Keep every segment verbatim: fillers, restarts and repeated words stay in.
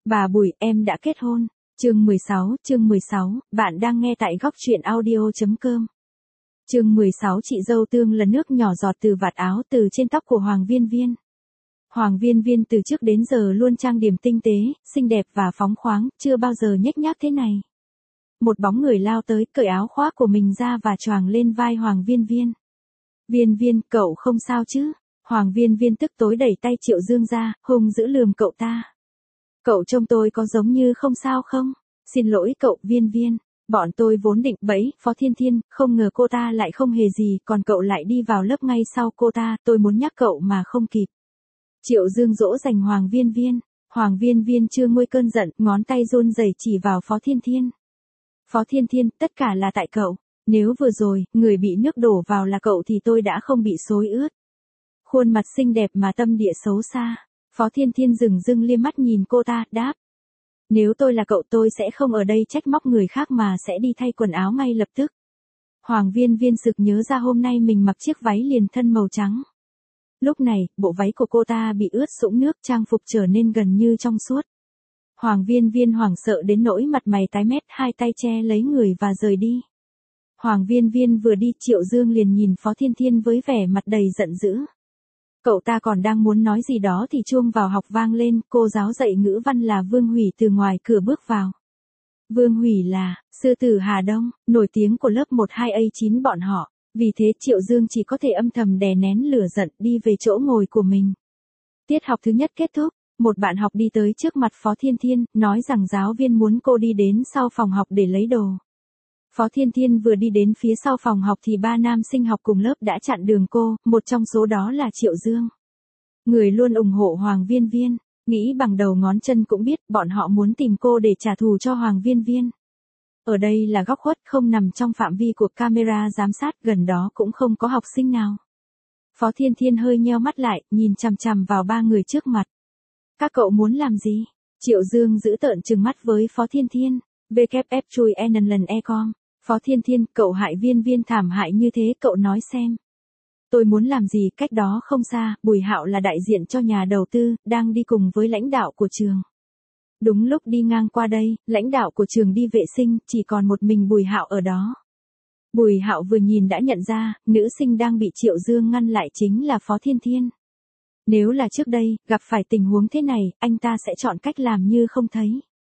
Bà Bùi, em đã kết hôn. Chương mười sáu, chương mười sáu, bạn đang nghe tại góc truyện audio.com. Chương mười sáu, chị dâu tương là nước nhỏ giọt từ vạt áo từ trên tóc của Hoàng Viên Viên. Hoàng Viên Viên từ trước đến giờ luôn trang điểm tinh tế, xinh đẹp và phóng khoáng, chưa bao giờ nhếch nhác thế này. Một bóng người lao tới, cởi áo khoác của mình ra và choàng lên vai Hoàng Viên Viên. Viên Viên, cậu không sao chứ? Hoàng Viên Viên tức tối đẩy tay Triệu Dương ra, hung dữ lườm cậu ta. Cậu trông tôi có giống như không sao không? Xin lỗi cậu, Viên Viên. Bọn tôi vốn định bẫy Phó Thiên Thiên, không ngờ cô ta lại không hề gì, còn cậu lại đi vào lớp ngay sau cô ta, tôi muốn nhắc cậu mà không kịp. Triệu Dương dỗ dành Hoàng Viên Viên. Hoàng Viên Viên chưa nguôi cơn giận, ngón tay run rẩy chỉ vào Phó Thiên Thiên. Phó Thiên Thiên, tất cả là tại cậu. Nếu vừa rồi, người bị nước đổ vào là cậu thì tôi đã không bị xối ướt. Khuôn mặt xinh đẹp mà tâm địa xấu xa. Phó Thiên Thiên dừng dưng liếc mắt nhìn cô ta, đáp. Nếu tôi là cậu tôi sẽ không ở đây trách móc người khác mà sẽ đi thay quần áo ngay lập tức. Hoàng Viên Viên sực nhớ ra hôm nay mình mặc chiếc váy liền thân màu trắng. Lúc này, bộ váy của cô ta bị ướt sũng nước, trang phục trở nên gần như trong suốt. Hoàng Viên Viên hoảng sợ đến nỗi mặt mày tái mét, hai tay che lấy người và rời đi. Hoàng Viên Viên vừa đi, Triệu Dương liền nhìn Phó Thiên Thiên với vẻ mặt đầy giận dữ. Cậu ta còn đang muốn nói gì đó thì chuông vào học vang lên, cô giáo dạy ngữ văn là Vương Hủy từ ngoài cửa bước vào. Vương Hủy là sư tử Hà Đông, nổi tiếng của lớp một hai A chín bọn họ, vì thế Triệu Dương chỉ có thể âm thầm đè nén lửa giận đi về chỗ ngồi của mình. Tiết học thứ nhất kết thúc, một bạn học đi tới trước mặt Phó Thiên Thiên, nói rằng giáo viên muốn cô đi đến sau phòng học để lấy đồ. Phó Thiên Thiên vừa đi đến phía sau phòng học thì ba nam sinh học cùng lớp đã chặn đường cô, một trong số đó là Triệu Dương. Người luôn ủng hộ Hoàng Viên Viên, nghĩ bằng đầu ngón chân cũng biết bọn họ muốn tìm cô để trả thù cho Hoàng Viên Viên. Ở đây là góc khuất không nằm trong phạm vi của camera giám sát, gần đó cũng không có học sinh nào. Phó Thiên Thiên hơi nheo mắt lại, nhìn chằm chằm vào ba người trước mặt. Các cậu muốn làm gì? Triệu Dương giữ tợn trừng mắt với Phó Thiên Thiên. vê kép ép chui n lần e com. Phó Thiên Thiên, cậu hại Viên Viên thảm hại như thế, cậu nói xem. Tôi muốn làm gì? Cách đó không xa, Bùi Hạo là đại diện cho nhà đầu tư, đang đi cùng với lãnh đạo của trường. Đúng lúc đi ngang qua đây, lãnh đạo của trường đi vệ sinh, chỉ còn một mình Bùi Hạo ở đó. Bùi Hạo vừa nhìn đã nhận ra, nữ sinh đang bị Triệu Dương ngăn lại chính là Phó Thiên Thiên. Nếu là trước đây, gặp phải tình huống thế này, anh ta sẽ chọn cách làm như không thấy.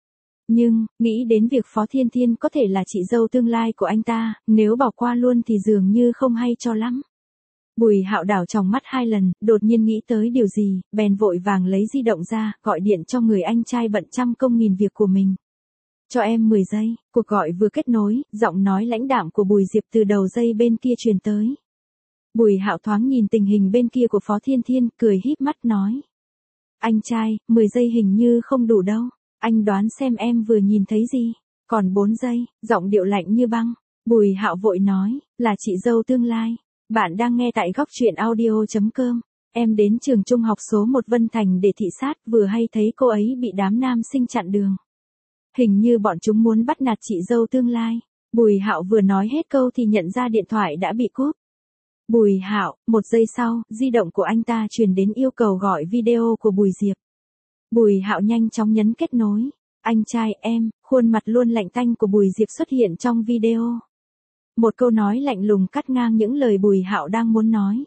Nhưng, nghĩ đến việc Phó Thiên Thiên có thể là chị dâu tương lai của anh ta, nếu bỏ qua luôn thì dường như không hay cho lắm. Bùi Hạo đảo tròng mắt hai lần, đột nhiên nghĩ tới điều gì, bèn vội vàng lấy di động ra, gọi điện cho người anh trai bận trăm công nghìn việc của mình. Cho em mười giây, cuộc gọi vừa kết nối, giọng nói lãnh đạm của Bùi Diệp từ đầu dây bên kia truyền tới. Bùi Hạo thoáng nhìn tình hình bên kia của Phó Thiên Thiên, cười híp mắt nói. Anh trai, mười giây hình như không đủ đâu. Anh đoán xem em vừa nhìn thấy gì. Còn bốn giây, giọng điệu lạnh như băng. Bùi Hạo vội nói, là chị dâu tương lai. Bạn đang nghe tại góc truyện audio.com. Em đến trường trung học số một Vân Thành để thị sát, vừa hay thấy cô ấy bị đám nam sinh chặn đường. Hình như bọn chúng muốn bắt nạt chị dâu tương lai. Bùi Hạo vừa nói hết câu thì nhận ra điện thoại đã bị cúp. Bùi Hạo, một giây sau, di động của anh ta truyền đến yêu cầu gọi video của Bùi Diệp. Bùi Hạo nhanh chóng nhấn kết nối. Anh trai em, khuôn mặt luôn lạnh tanh của Bùi Diệp xuất hiện trong video. Một câu nói lạnh lùng cắt ngang những lời Bùi Hạo đang muốn nói.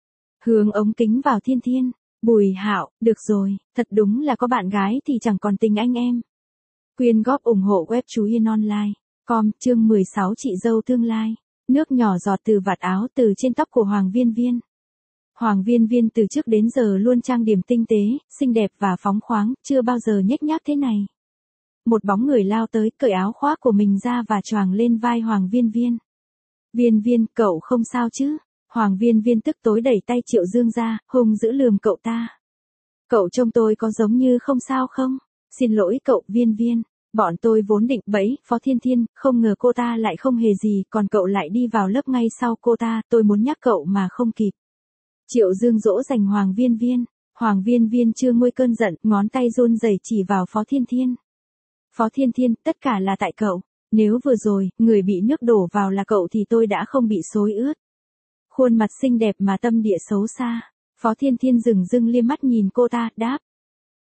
Hướng ống kính vào Thiên Thiên. Bùi Hạo, được rồi, thật đúng là có bạn gái thì chẳng còn tình anh em. Quyên góp ủng hộ web chú Yên Online. Com, chương mười sáu, chị dâu tương lai. Nước nhỏ giọt từ vạt áo từ trên tóc của Hoàng Viên Viên. Hoàng Viên Viên từ trước đến giờ luôn trang điểm tinh tế, xinh đẹp và phóng khoáng, chưa bao giờ nhếch nhác thế này. Một bóng người lao tới, cởi áo khoác của mình ra và choàng lên vai Hoàng Viên Viên. Viên Viên, cậu không sao chứ? Hoàng Viên Viên tức tối đẩy tay Triệu Dương ra, hung dữ lườm cậu ta. Cậu trông tôi có giống như không sao không? Xin lỗi cậu, Viên Viên. Bọn tôi vốn định bẫy Phó Thiên Thiên, không ngờ cô ta lại không hề gì, còn cậu lại đi vào lớp ngay sau cô ta, tôi muốn nhắc cậu mà không kịp. Triệu Dương dỗ dành Hoàng Viên Viên. Hoàng Viên Viên chưa nguôi cơn giận, ngón tay run rẩy chỉ vào Phó Thiên Thiên. Phó Thiên Thiên, tất cả là tại cậu. Nếu vừa rồi, người bị nước đổ vào là cậu thì tôi đã không bị xối ướt. Khuôn mặt xinh đẹp mà tâm địa xấu xa. Phó Thiên Thiên dừng dưng liếc mắt nhìn cô ta, đáp.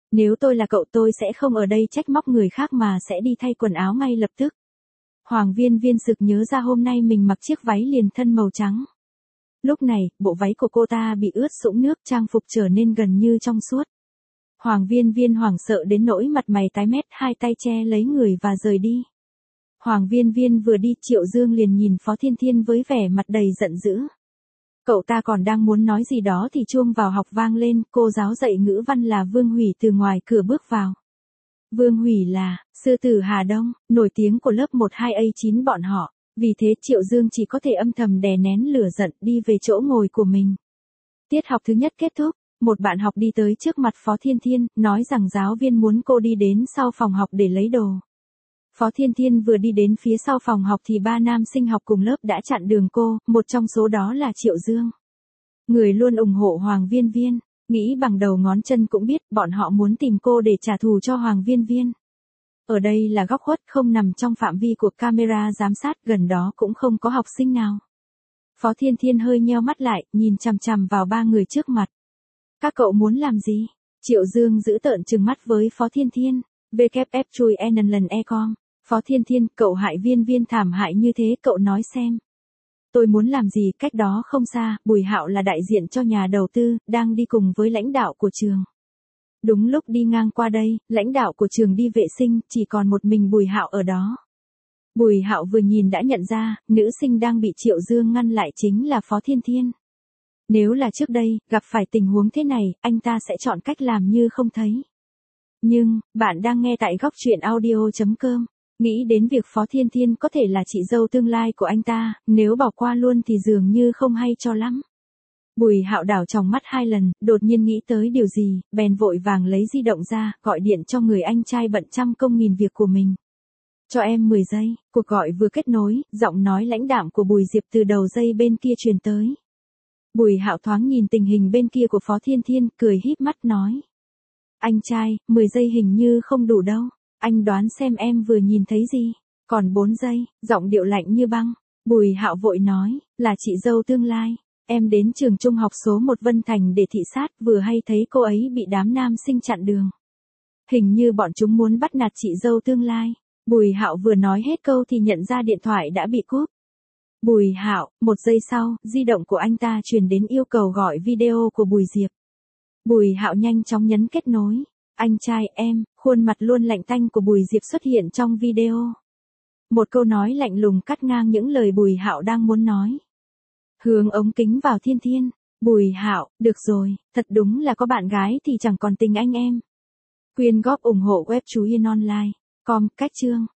Nếu tôi là cậu tôi sẽ không ở đây trách móc người khác mà sẽ đi thay quần áo ngay lập tức. Hoàng Viên Viên sực nhớ ra hôm nay mình mặc chiếc váy liền thân màu trắng. Lúc này, bộ váy của cô ta bị ướt sũng nước, trang phục trở nên gần như trong suốt. Hoàng Viên Viên hoảng sợ đến nỗi mặt mày tái mét, hai tay che lấy người và rời đi. Hoàng Viên Viên vừa đi, Triệu Dương liền nhìn Phó Thiên Thiên với vẻ mặt đầy giận dữ. Cậu ta còn đang muốn nói gì đó thì chuông vào học vang lên, cô giáo dạy ngữ văn là Vương Hủy từ ngoài cửa bước vào. Vương Hủy là sư tử Hà Đông, nổi tiếng của lớp một hai A chín bọn họ, vì thế Triệu Dương chỉ có thể âm thầm đè nén lửa giận đi về chỗ ngồi của mình. Tiết học thứ nhất kết thúc, một bạn học đi tới trước mặt Phó Thiên Thiên, nói rằng giáo viên muốn cô đi đến sau phòng học để lấy đồ. Phó Thiên Thiên vừa đi đến phía sau phòng học thì ba nam sinh học cùng lớp đã chặn đường cô, một trong số đó là Triệu Dương. Người luôn ủng hộ Hoàng Viên Viên, nghĩ bằng đầu ngón chân cũng biết bọn họ muốn tìm cô để trả thù cho Hoàng Viên Viên. Ở đây là góc khuất không nằm trong phạm vi của camera giám sát, gần đó cũng không có học sinh nào. Phó Thiên Thiên hơi nheo mắt lại, nhìn chằm chằm vào ba người trước mặt. Các cậu muốn làm gì? Triệu Dương giữ tợn trừng mắt với Phó Thiên Thiên. vê kép ép chui n lần e com. Phó Thiên Thiên, cậu hại Viên Viên thảm hại như thế, cậu nói xem. Tôi muốn làm gì? Cách đó không xa, Bùi Hạo là đại diện cho nhà đầu tư, đang đi cùng với lãnh đạo của trường. Đúng lúc đi ngang qua đây, lãnh đạo của trường đi vệ sinh, chỉ còn một mình Bùi Hạo ở đó. Bùi Hạo vừa nhìn đã nhận ra, nữ sinh đang bị Triệu Dương ngăn lại chính là Phó Thiên Thiên. Nếu là trước đây, gặp phải tình huống thế này, anh ta sẽ chọn cách làm như không thấy. Nhưng, bạn đang nghe tại góc truyện audio chấm com. Nghĩ đến việc Phó Thiên Thiên có thể là chị dâu tương lai của anh ta, nếu bỏ qua luôn thì dường như không hay cho lắm. Bùi Hạo đảo tròng mắt hai lần, đột nhiên nghĩ tới điều gì, bèn vội vàng lấy di động ra, gọi điện cho người anh trai bận trăm công nghìn việc của mình. Cho em mười giây, cuộc gọi vừa kết nối, giọng nói lãnh đạm của Bùi Diệp từ đầu dây bên kia truyền tới. Bùi Hạo thoáng nhìn tình hình bên kia của Phó Thiên Thiên, cười híp mắt nói. Anh trai, mười giây hình như không đủ đâu, anh đoán xem em vừa nhìn thấy gì. Còn bốn giây, giọng điệu lạnh như băng. Bùi Hạo vội nói, là chị dâu tương lai. Em đến trường trung học số một Vân Thành để thị sát, vừa hay thấy cô ấy bị đám nam sinh chặn đường. Hình như bọn chúng muốn bắt nạt chị dâu tương lai. Bùi Hạo vừa nói hết câu thì nhận ra điện thoại đã bị cúp. Bùi Hạo, một giây sau, di động của anh ta truyền đến yêu cầu gọi video của Bùi Diệp. Bùi Hạo nhanh chóng nhấn kết nối. Anh trai em, khuôn mặt luôn lạnh tanh của Bùi Diệp xuất hiện trong video. Một câu nói lạnh lùng cắt ngang những lời Bùi Hạo đang muốn nói. Hướng ống kính vào Thiên Thiên. Bùi Hạo, được rồi, thật đúng là có bạn gái thì chẳng còn tình anh em. Quyên góp ủng hộ web Chú Yên Online. Com, cách chương.